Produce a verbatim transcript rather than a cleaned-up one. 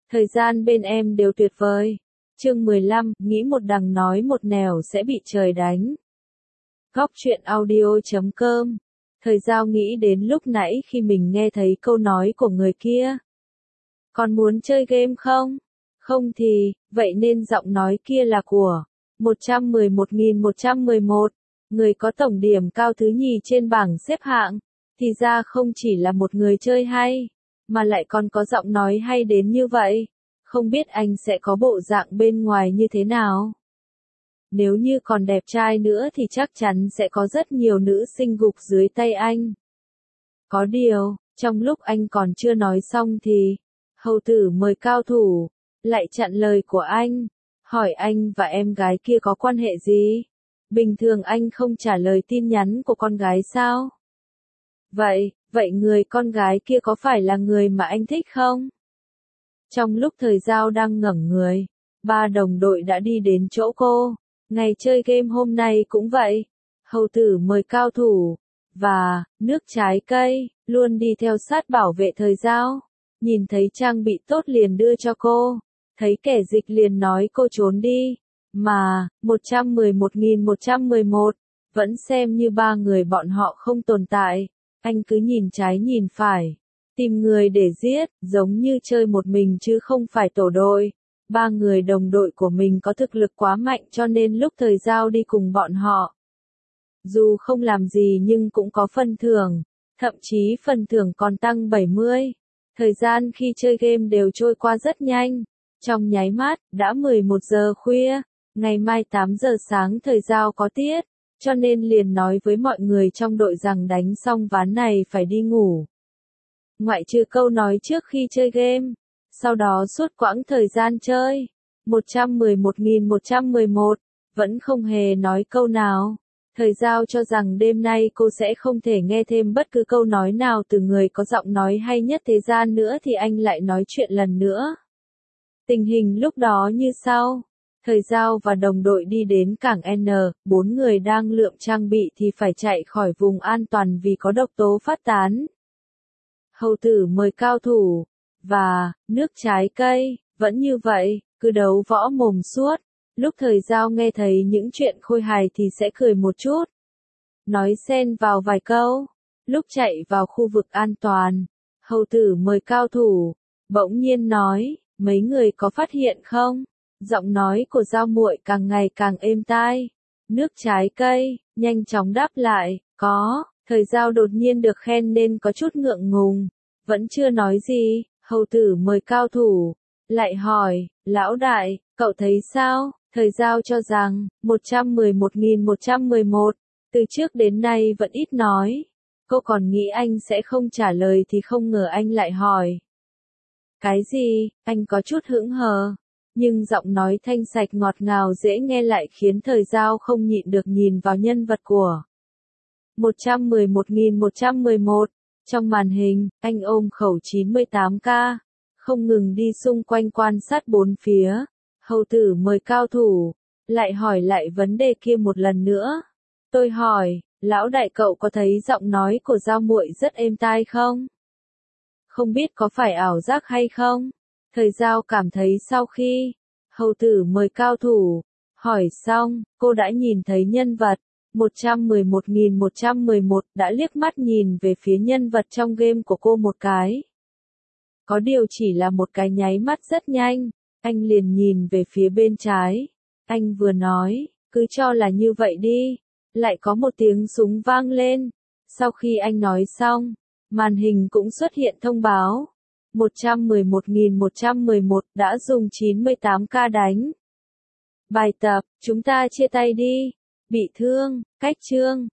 Thời gian bên em đều tuyệt vời. Chương mười lăm, nghĩ một đằng nói một nẻo sẽ bị trời đánh. Góc truyện audio chấm com. Thời Giao nghĩ đến lúc nãy khi mình nghe thấy câu nói của người kia. Còn muốn chơi game không? Không thì, vậy nên giọng nói kia là của một trăm mười một nghìn một trăm mười một, người có tổng điểm cao thứ nhì trên bảng xếp hạng. Thì ra không chỉ là một người chơi hay, mà lại còn có giọng nói hay đến như vậy. Không biết anh sẽ có bộ dạng bên ngoài như thế nào? Nếu như còn đẹp trai nữa thì chắc chắn sẽ có rất nhiều nữ sinh gục dưới tay anh. Có điều, trong lúc anh còn chưa nói xong thì, hầu tử mời cao thủ, lại chặn lời của anh, hỏi anh và em gái kia có quan hệ gì? Bình thường anh không trả lời tin nhắn của con gái sao? Vậy, vậy người con gái kia có phải là người mà anh thích không? Trong lúc Thời Giao đang ngẩn người, ba đồng đội đã đi đến chỗ cô. Ngày chơi game hôm nay cũng vậy. Hầu tử mời cao thủ, và, nước trái cây, luôn đi theo sát bảo vệ Thời Giao. Nhìn thấy trang bị tốt liền đưa cho cô. Thấy kẻ dịch liền nói cô trốn đi. Mà, một trăm mười một nghìn một trăm mười một, vẫn xem như ba người bọn họ không tồn tại. Anh cứ nhìn trái nhìn phải. Tìm người để giết, giống như chơi một mình chứ không phải tổ đội. Ba người đồng đội của mình có thực lực quá mạnh cho nên lúc Thời Giao đi cùng bọn họ. Dù không làm gì nhưng cũng có phần thưởng, thậm chí phần thưởng còn tăng bảy mươi. Thời gian khi chơi game đều trôi qua rất nhanh. Trong nháy mắt, đã mười một giờ khuya, ngày mai tám giờ sáng Thời Giao có tiết, cho nên liền nói với mọi người trong đội rằng đánh xong ván này phải đi ngủ. Ngoại trừ câu nói trước khi chơi game. Sau đó suốt quãng thời gian chơi, một trăm mười một nghìn một trăm mười một, vẫn không hề nói câu nào. Thời Giao cho rằng đêm nay cô sẽ không thể nghe thêm bất cứ câu nói nào từ người có giọng nói hay nhất thế gian nữa thì anh lại nói chuyện lần nữa. Tình hình lúc đó như sau. Thời Giao và đồng đội đi đến cảng N, bốn người đang lượm trang bị thì phải chạy khỏi vùng an toàn vì có độc tố phát tán. Hầu tử mời cao thủ, và, nước trái cây, vẫn như vậy, cứ đấu võ mồm suốt. Lúc Thời Giao nghe thấy những chuyện khôi hài thì sẽ cười một chút. Nói xen vào vài câu. Lúc chạy vào khu vực an toàn, hầu tử mời cao thủ, bỗng nhiên nói, mấy người có phát hiện không? Giọng nói của Giao muội càng ngày càng êm tai. Nước trái cây, nhanh chóng đáp lại, có. Thời Giao đột nhiên được khen nên có chút ngượng ngùng. Vẫn chưa nói gì, hầu tử mời cao thủ, lại hỏi, lão đại, cậu thấy sao? Thời Giao cho rằng, một trăm mười một nghìn một trăm mười một, từ trước đến nay vẫn ít nói. Cô còn nghĩ anh sẽ không trả lời thì không ngờ anh lại hỏi. Cái gì? Anh có chút hững hờ, nhưng giọng nói thanh sạch ngọt ngào dễ nghe lại khiến Thời Giao không nhịn được nhìn vào nhân vật của một trăm mười một nghìn một trăm mười một. Trong màn hình, anh ôm khẩu chín mươi tám K, không ngừng đi xung quanh quan sát bốn phía. Hầu tử mời cao thủ, lại hỏi lại vấn đề kia một lần nữa. Tôi hỏi, lão đại cậu có thấy giọng nói của Giao muội rất êm tai không? Không biết có phải ảo giác hay không? Thời Giao cảm thấy sau khi hầu tử mời cao thủ, hỏi xong, cô đã nhìn thấy nhân vật. một trăm mười một nghìn một trăm mười một đã liếc mắt nhìn về phía nhân vật trong game của cô một cái. Có điều chỉ là một cái nháy mắt rất nhanh, anh liền nhìn về phía bên trái. Anh vừa nói, cứ cho là như vậy đi. Lại có một tiếng súng vang lên. Sau khi anh nói xong, màn hình cũng xuất hiện thông báo. một trăm mười một nghìn một trăm mười một đã dùng chín mươi tám K đánh. Bài tập, chúng ta chia tay đi. Bị thương, cách chương.